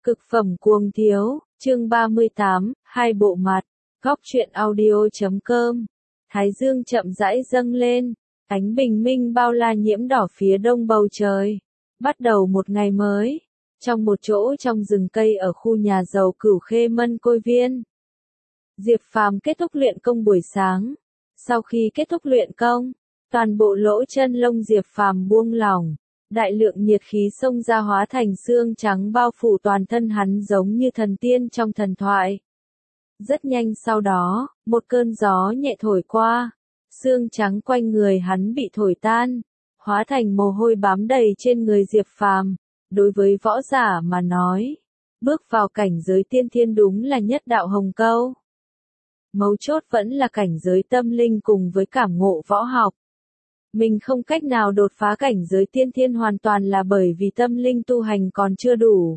Cực phẩm cuồng thiếu, chương 38, hai bộ mặt, góc truyện audio.com. Thái dương chậm rãi dâng lên, ánh bình minh bao la nhiễm đỏ phía đông bầu trời. Bắt đầu một ngày mới, trong một chỗ trong rừng cây ở khu nhà giàu Cửu Khê Mân Côi Viên. Diệp Phàm kết thúc luyện công buổi sáng. Sau khi kết thúc luyện công, toàn bộ lỗ chân lông Diệp Phàm buông lỏng. Đại lượng nhiệt khí xông ra hóa thành xương trắng bao phủ toàn thân hắn giống như thần tiên trong thần thoại. Rất nhanh sau đó, một cơn gió nhẹ thổi qua, xương trắng quanh người hắn bị thổi tan, hóa thành mồ hôi bám đầy trên người Diệp Phàm. Đối với võ giả mà nói, bước vào cảnh giới tiên thiên đúng là nhất đạo hồng câu. Mấu chốt vẫn là cảnh giới tâm linh cùng với cảm ngộ võ học. Mình không cách nào đột phá cảnh giới tiên thiên hoàn toàn là bởi vì tâm linh tu hành còn chưa đủ.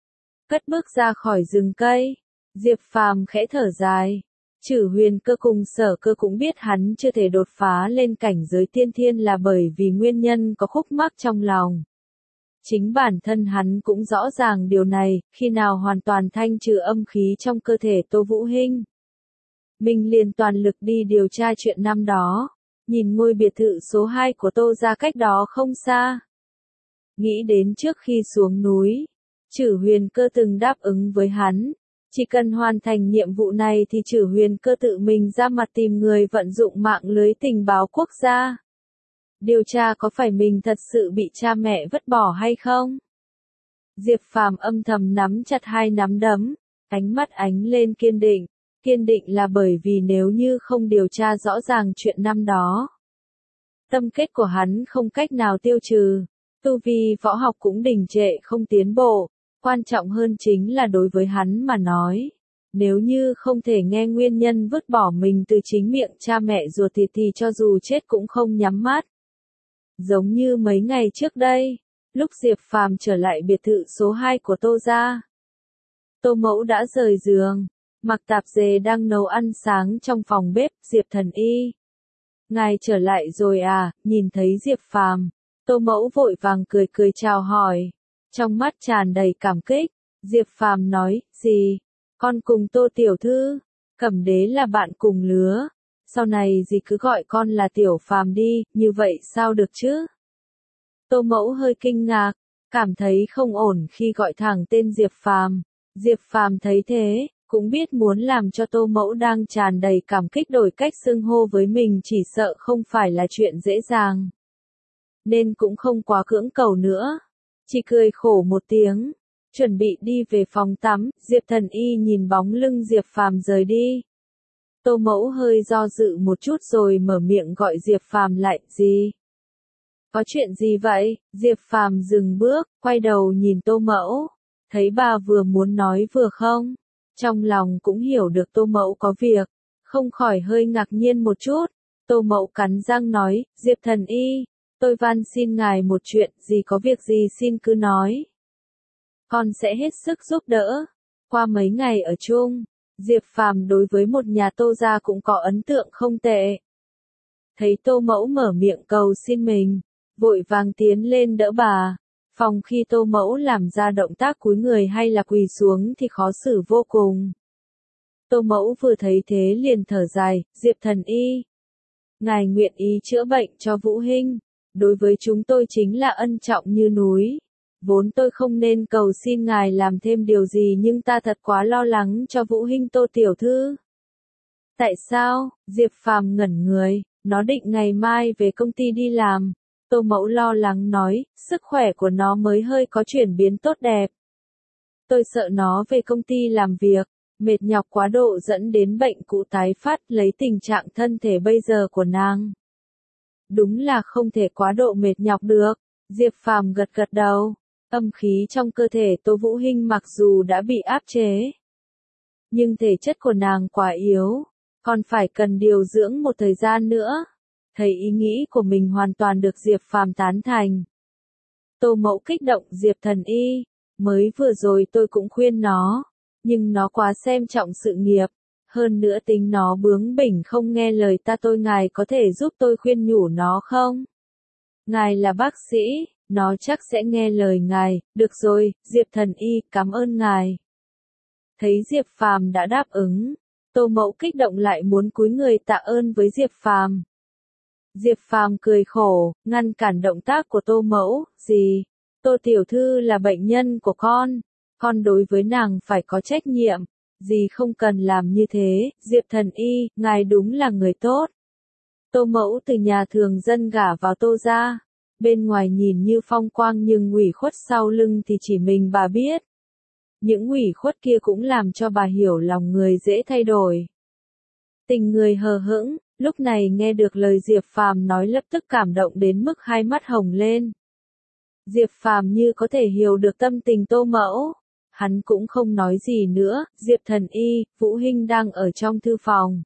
Cất bước ra khỏi rừng cây, Diệp Phàm khẽ thở dài. Chử Huyền Cơ cùng Sở Cơ cũng biết hắn chưa thể đột phá lên cảnh giới tiên thiên là bởi vì nguyên nhân có khúc mắc trong lòng. Chính bản thân hắn cũng rõ ràng điều này, khi nào hoàn toàn thanh trừ âm khí trong cơ thể Tô Vũ Hinh. Mình liền toàn lực đi điều tra chuyện năm đó. Nhìn ngôi biệt thự số 2 của Tô gia cách đó không xa. Nghĩ đến trước khi xuống núi, Chử Huyền Cơ từng đáp ứng với hắn. Chỉ cần hoàn thành nhiệm vụ này thì Chử Huyền Cơ tự mình ra mặt tìm người vận dụng mạng lưới tình báo quốc gia. Điều tra có phải mình thật sự bị cha mẹ vứt bỏ hay không? Diệp Phàm âm thầm nắm chặt hai nắm đấm, ánh mắt ánh lên kiên định. Kiên định là bởi vì nếu như không điều tra rõ ràng chuyện năm đó, tâm kết của hắn không cách nào tiêu trừ, tu vi võ học cũng đình trệ không tiến bộ, quan trọng hơn chính là đối với hắn mà nói, nếu như không thể nghe nguyên nhân vứt bỏ mình từ chính miệng cha mẹ ruột thì cho dù chết cũng không nhắm mắt. Giống như mấy ngày trước đây, lúc Diệp Phàm trở lại biệt thự số 2 của Tô gia, Tô Mẫu đã rời giường. Mặc tạp dề đang nấu ăn sáng trong phòng bếp. Diệp thần y, ngài trở lại rồi à? Nhìn thấy Diệp Phàm, Tô Mẫu vội vàng cười chào hỏi, trong mắt tràn đầy cảm kích. Diệp Phàm nói, gì? Con cùng Tô tiểu thư, Cẩm Đế là bạn cùng lứa, sau này gì cứ gọi con là Tiểu Phàm đi, như vậy sao được chứ? Tô Mẫu hơi kinh ngạc, cảm thấy không ổn khi gọi thẳng tên Diệp Phàm. Diệp Phàm thấy thế, cũng biết muốn làm cho Tô Mẫu đang tràn đầy cảm kích đổi cách xưng hô với mình chỉ sợ không phải là chuyện dễ dàng. Nên cũng không quá cưỡng cầu nữa. Chỉ cười khổ một tiếng, chuẩn bị đi về phòng tắm. Diệp thần y nhìn bóng lưng Diệp Phàm rời đi. Tô Mẫu hơi do dự một chút rồi mở miệng gọi Diệp Phàm lại, gì? Có chuyện gì vậy? Diệp Phàm dừng bước, quay đầu nhìn Tô Mẫu. Thấy bà vừa muốn nói vừa không. Trong lòng cũng hiểu được Tô Mẫu có việc, không khỏi hơi ngạc nhiên một chút. Tô Mẫu cắn răng nói, Diệp thần y, tôi van xin ngài một chuyện, gì có việc gì xin cứ nói. Con sẽ hết sức giúp đỡ. Qua mấy ngày ở chung, Diệp Phàm đối với một nhà Tô gia cũng có ấn tượng không tệ. Thấy Tô Mẫu mở miệng cầu xin mình, vội vàng tiến lên đỡ bà. Phòng khi Tô Mẫu làm ra động tác cúi người hay là quỳ xuống thì khó xử vô cùng. Tô Mẫu vừa thấy thế liền thở dài, Diệp thần y, ngài nguyện ý chữa bệnh cho Vũ Hinh, đối với chúng tôi chính là ân trọng như núi. Vốn tôi không nên cầu xin ngài làm thêm điều gì nhưng ta thật quá lo lắng cho Vũ Hinh Tô tiểu thư. Tại sao? Diệp Phàm ngẩn người, nó định ngày mai về công ty đi làm. Tô Mẫu lo lắng nói, sức khỏe của nó mới hơi có chuyển biến tốt đẹp. Tôi sợ nó về công ty làm việc, mệt nhọc quá độ dẫn đến bệnh cũ tái phát lấy tình trạng thân thể bây giờ của nàng. Đúng là không thể quá độ mệt nhọc được. Diệp Phàm gật đầu, âm khí trong cơ thể Tô Vũ Hinh mặc dù đã bị áp chế, nhưng thể chất của nàng quá yếu, còn phải cần điều dưỡng một thời gian nữa. Thấy ý nghĩ của mình hoàn toàn được Diệp Phàm tán thành. Tô Mẫu kích động, Diệp thần y, mới vừa rồi tôi cũng khuyên nó, nhưng nó quá xem trọng sự nghiệp, hơn nữa tính nó bướng bỉnh không nghe lời ta. Ngài có thể giúp tôi khuyên nhủ nó không? Ngài là bác sĩ, Nó chắc sẽ nghe lời ngài, được rồi, Diệp thần y, cảm ơn ngài. Thấy Diệp Phàm đã đáp ứng, Tô Mẫu kích động lại muốn cúi người tạ ơn với Diệp Phàm. Diệp Phàm cười khổ, ngăn cản động tác của Tô Mẫu, gì? Tô tiểu thư là bệnh nhân của con đối với nàng phải có trách nhiệm, gì không cần làm như thế, Diệp thần y, ngài đúng là người tốt. Tô Mẫu từ nhà thường dân gả vào Tô gia, bên ngoài nhìn như phong quang nhưng ủy khuất sau lưng thì chỉ mình bà biết. Những ủy khuất kia cũng làm cho bà hiểu lòng người dễ thay đổi. Tình người hờ hững, lúc này nghe được lời Diệp Phàm nói lập tức cảm động đến mức hai mắt hồng lên. Diệp Phàm như có thể hiểu được tâm tình Tô Mẫu. Hắn cũng không nói gì nữa, Diệp thần y, Vũ Hinh đang ở trong thư phòng.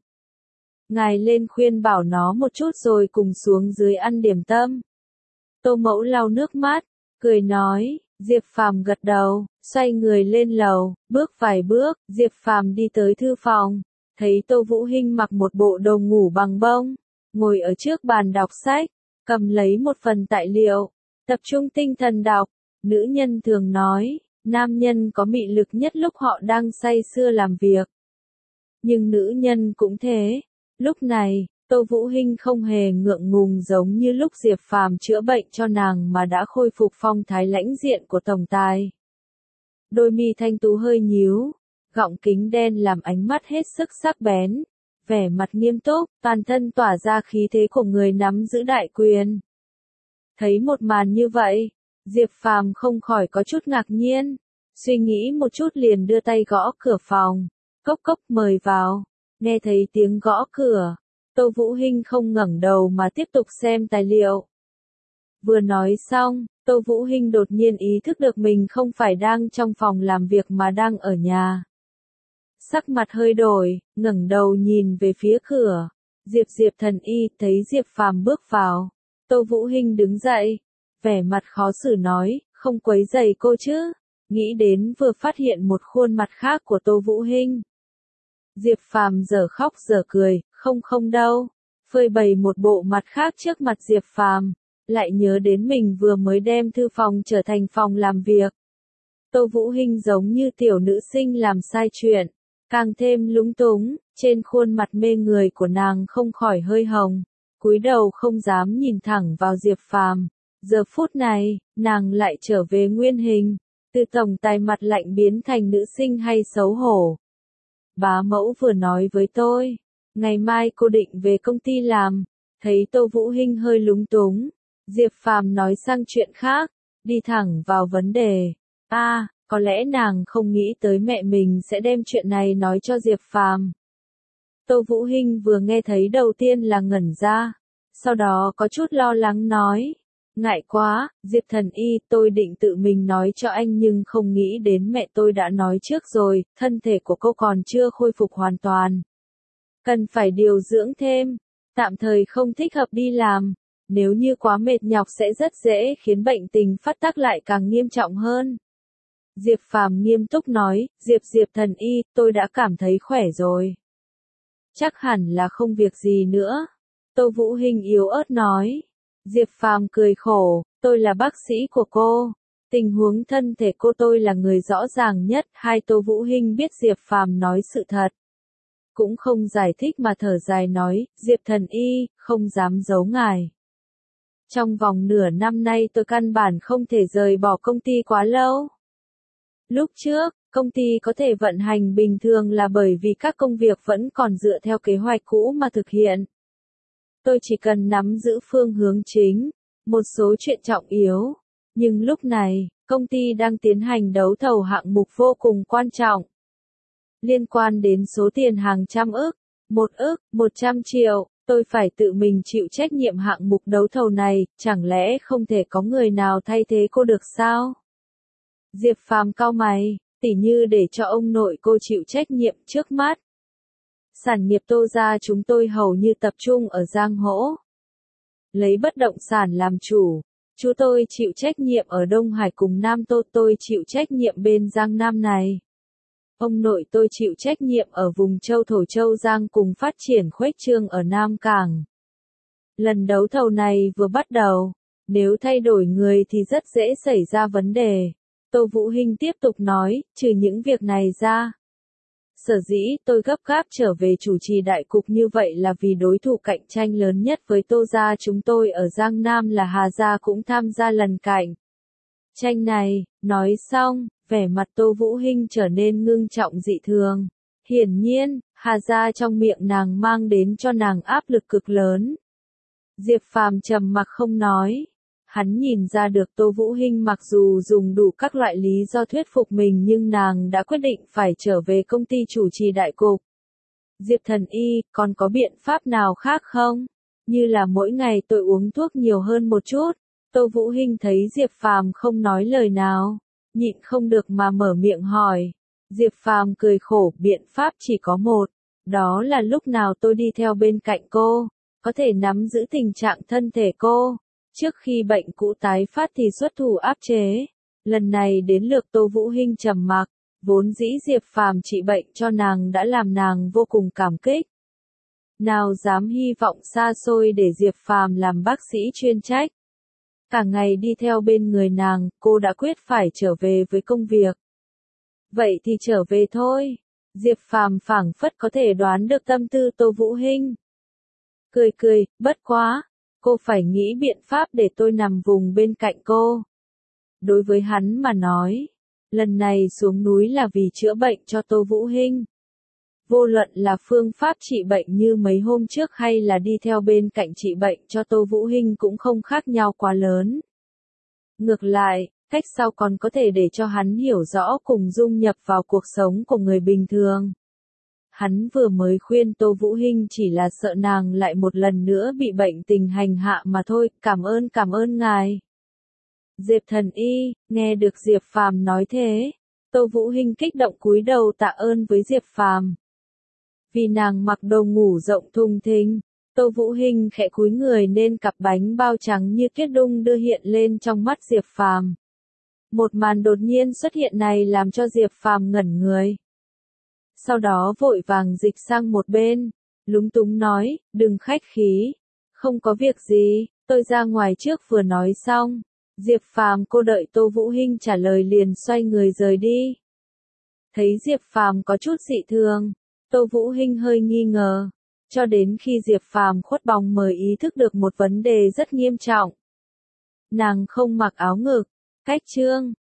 Ngài lên khuyên bảo nó một chút rồi cùng xuống dưới ăn điểm tâm. Tô Mẫu lau nước mắt, cười nói, Diệp Phàm gật đầu, xoay người lên lầu, bước vài bước, Diệp Phàm đi tới thư phòng, thấy Tô Vũ Hinh mặc một bộ đồ ngủ bằng bông, ngồi ở trước bàn đọc sách, cầm lấy một phần tài liệu, tập trung tinh thần đọc. Nữ nhân thường nói, nam nhân có mị lực nhất lúc họ đang say sưa làm việc. Nhưng nữ nhân cũng thế. Lúc này, Tô Vũ Hinh không hề ngượng ngùng giống như lúc Diệp Phàm chữa bệnh cho nàng mà đã khôi phục phong thái lãnh diện của tổng tài. Đôi mi thanh tú hơi nhíu, gọng kính đen làm ánh mắt hết sức sắc bén, vẻ mặt nghiêm túc, toàn thân tỏa ra khí thế của người nắm giữ đại quyền. Thấy một màn như vậy, Diệp Phàm không khỏi có chút ngạc nhiên, suy nghĩ một chút liền đưa tay gõ cửa phòng, cốc cốc mời vào, nghe thấy tiếng gõ cửa. Tô Vũ Hinh không ngẩng đầu mà tiếp tục xem tài liệu. Vừa nói xong, Tô Vũ Hinh đột nhiên ý thức được mình không phải đang trong phòng làm việc mà đang ở nhà. Sắc mặt hơi đổi, ngẩng đầu nhìn về phía cửa. Diệp thần y, thấy Diệp Phàm bước vào. Tô Vũ Hinh đứng dậy, vẻ mặt khó xử nói, không quấy rầy cô chứ. Nghĩ đến vừa phát hiện một khuôn mặt khác của Tô Vũ Hinh. Diệp Phàm dở khóc dở cười, không đâu, phơi bày một bộ mặt khác trước mặt Diệp Phàm, lại nhớ đến mình vừa mới đem thư phòng trở thành phòng làm việc. Tô Vũ Hinh giống như tiểu nữ sinh làm sai chuyện, càng thêm lúng túng, trên khuôn mặt mê người của nàng không khỏi hơi hồng, cúi đầu không dám nhìn thẳng vào Diệp Phàm. Giờ phút này, nàng lại trở về nguyên hình, từ tổng tài mặt lạnh biến thành nữ sinh hay xấu hổ. Bá mẫu vừa nói với tôi, ngày mai cô định về công ty làm, thấy Tô Vũ Hinh hơi lúng túng, Diệp Phàm nói sang chuyện khác, đi thẳng vào vấn đề. Có lẽ nàng không nghĩ tới mẹ mình sẽ đem chuyện này nói cho Diệp Phàm. Tô Vũ Hinh vừa nghe thấy đầu tiên là ngẩn ra, sau đó có chút lo lắng nói, ngại quá, Diệp thần y, tôi định tự mình nói cho anh nhưng không nghĩ đến mẹ tôi đã nói trước rồi, thân thể của cô còn chưa khôi phục hoàn toàn. Cần phải điều dưỡng thêm, tạm thời không thích hợp đi làm, nếu như quá mệt nhọc sẽ rất dễ khiến bệnh tình phát tác lại càng nghiêm trọng hơn. Diệp Phàm nghiêm túc nói, Diệp thần y, tôi đã cảm thấy khỏe rồi. Chắc hẳn là không việc gì nữa. Tô Vũ Hinh yếu ớt nói. Diệp Phàm cười khổ, tôi là bác sĩ của cô. Tình huống thân thể cô tôi là người rõ ràng nhất. Hai Tô Vũ Hinh biết Diệp Phàm nói sự thật. Cũng không giải thích mà thở dài nói, Diệp thần y, không dám giấu ngài. Trong vòng nửa năm nay tôi căn bản không thể rời bỏ công ty quá lâu. Lúc trước, công ty có thể vận hành bình thường là bởi vì các công việc vẫn còn dựa theo kế hoạch cũ mà thực hiện. Tôi chỉ cần nắm giữ phương hướng chính, một số chuyện trọng yếu. Nhưng lúc này, công ty đang tiến hành đấu thầu hạng mục vô cùng quan trọng. Liên quan đến số tiền hàng trăm ức, 1 ức, 100 triệu, tôi phải tự mình chịu trách nhiệm hạng mục đấu thầu này, chẳng lẽ không thể có người nào thay thế cô được sao? Diệp Phàm cau mày, tỉ như để cho ông nội cô chịu trách nhiệm trước mắt. Sản nghiệp Tô gia chúng tôi hầu như tập trung ở Giang Hỗ. Lấy bất động sản làm chủ, chú tôi chịu trách nhiệm ở Đông Hải cùng Nam Tô, tôi chịu trách nhiệm bên Giang Nam này. Ông nội tôi chịu trách nhiệm ở vùng Châu Thổ Châu Giang cùng phát triển khuếch trương ở Nam Cảng. Lần đấu thầu này vừa bắt đầu, Nếu thay đổi người thì rất dễ xảy ra vấn đề. Tô Vũ Hinh tiếp tục nói, trừ những việc này ra. Sở dĩ tôi gấp gáp trở về chủ trì đại cục như vậy là vì đối thủ cạnh tranh lớn nhất với Tô gia chúng tôi ở Giang Nam là Hà gia cũng tham gia lần cạnh tranh này. Nói xong, vẻ mặt Tô Vũ Hinh trở nên ngưng trọng dị thường. Hiển nhiên, Hà gia trong miệng nàng mang đến cho nàng áp lực cực lớn. Diệp Phàm trầm mặc không nói. Hắn nhìn ra được Tô Vũ Hinh mặc dù dùng đủ các loại lý do thuyết phục mình nhưng nàng đã quyết định phải trở về công ty chủ trì đại cục. Diệp Thần Y, còn có biện pháp nào khác không? Như là mỗi ngày tôi uống thuốc nhiều hơn một chút. Tô Vũ Hinh thấy Diệp Phàm không nói lời nào, nhịn không được mà mở miệng hỏi. Diệp Phàm cười khổ, biện pháp chỉ có một, đó là lúc nào tôi đi theo bên cạnh cô, có thể nắm giữ tình trạng thân thể cô. Trước khi bệnh cũ tái phát thì xuất thủ áp chế. Lần này đến lượt Tô Vũ Hinh trầm mặc, vốn dĩ Diệp Phàm trị bệnh cho nàng đã làm nàng vô cùng cảm kích. Nào dám hy vọng xa xôi để Diệp Phàm làm bác sĩ chuyên trách. Cả ngày đi theo bên người nàng, cô đã quyết phải trở về với công việc. Vậy thì trở về thôi. Diệp Phàm phảng phất có thể đoán được tâm tư Tô Vũ Hinh. Cười cười, bất quá. Cô phải nghĩ biện pháp để tôi nằm vùng bên cạnh cô. Đối với hắn mà nói, lần này xuống núi là vì chữa bệnh cho Tô Vũ Hinh. Vô luận là phương pháp trị bệnh như mấy hôm trước hay là đi theo bên cạnh trị bệnh cho Tô Vũ Hinh cũng không khác nhau quá lớn. Ngược lại, cách sau còn có thể để cho hắn hiểu rõ cùng dung nhập vào cuộc sống của người bình thường. Hắn vừa mới khuyên Tô Vũ Hinh chỉ là sợ nàng lại một lần nữa bị bệnh tình hành hạ mà thôi, cảm ơn ngài. Diệp Thần Y, nghe được Diệp Phàm nói thế, Tô Vũ Hinh kích động cúi đầu tạ ơn với Diệp Phàm. Vì nàng mặc đồ ngủ rộng thùng thình, Tô Vũ Hinh khẽ cúi người nên cặp bánh bao trắng như tuyết đung đưa hiện lên trong mắt Diệp Phàm. Một màn đột nhiên xuất hiện này làm cho Diệp Phàm ngẩn người. Sau đó vội vàng dịch sang một bên, lúng túng nói, đừng khách khí, không có việc gì, tôi ra ngoài trước vừa nói xong. Diệp Phàm cô đợi Tô Vũ Hinh trả lời liền xoay người rời đi. Thấy Diệp Phàm có chút dị thường, Tô Vũ Hinh hơi nghi ngờ, cho đến khi Diệp Phàm khuất bóng mới ý thức được một vấn đề rất nghiêm trọng. Nàng không mặc áo ngực, cách chương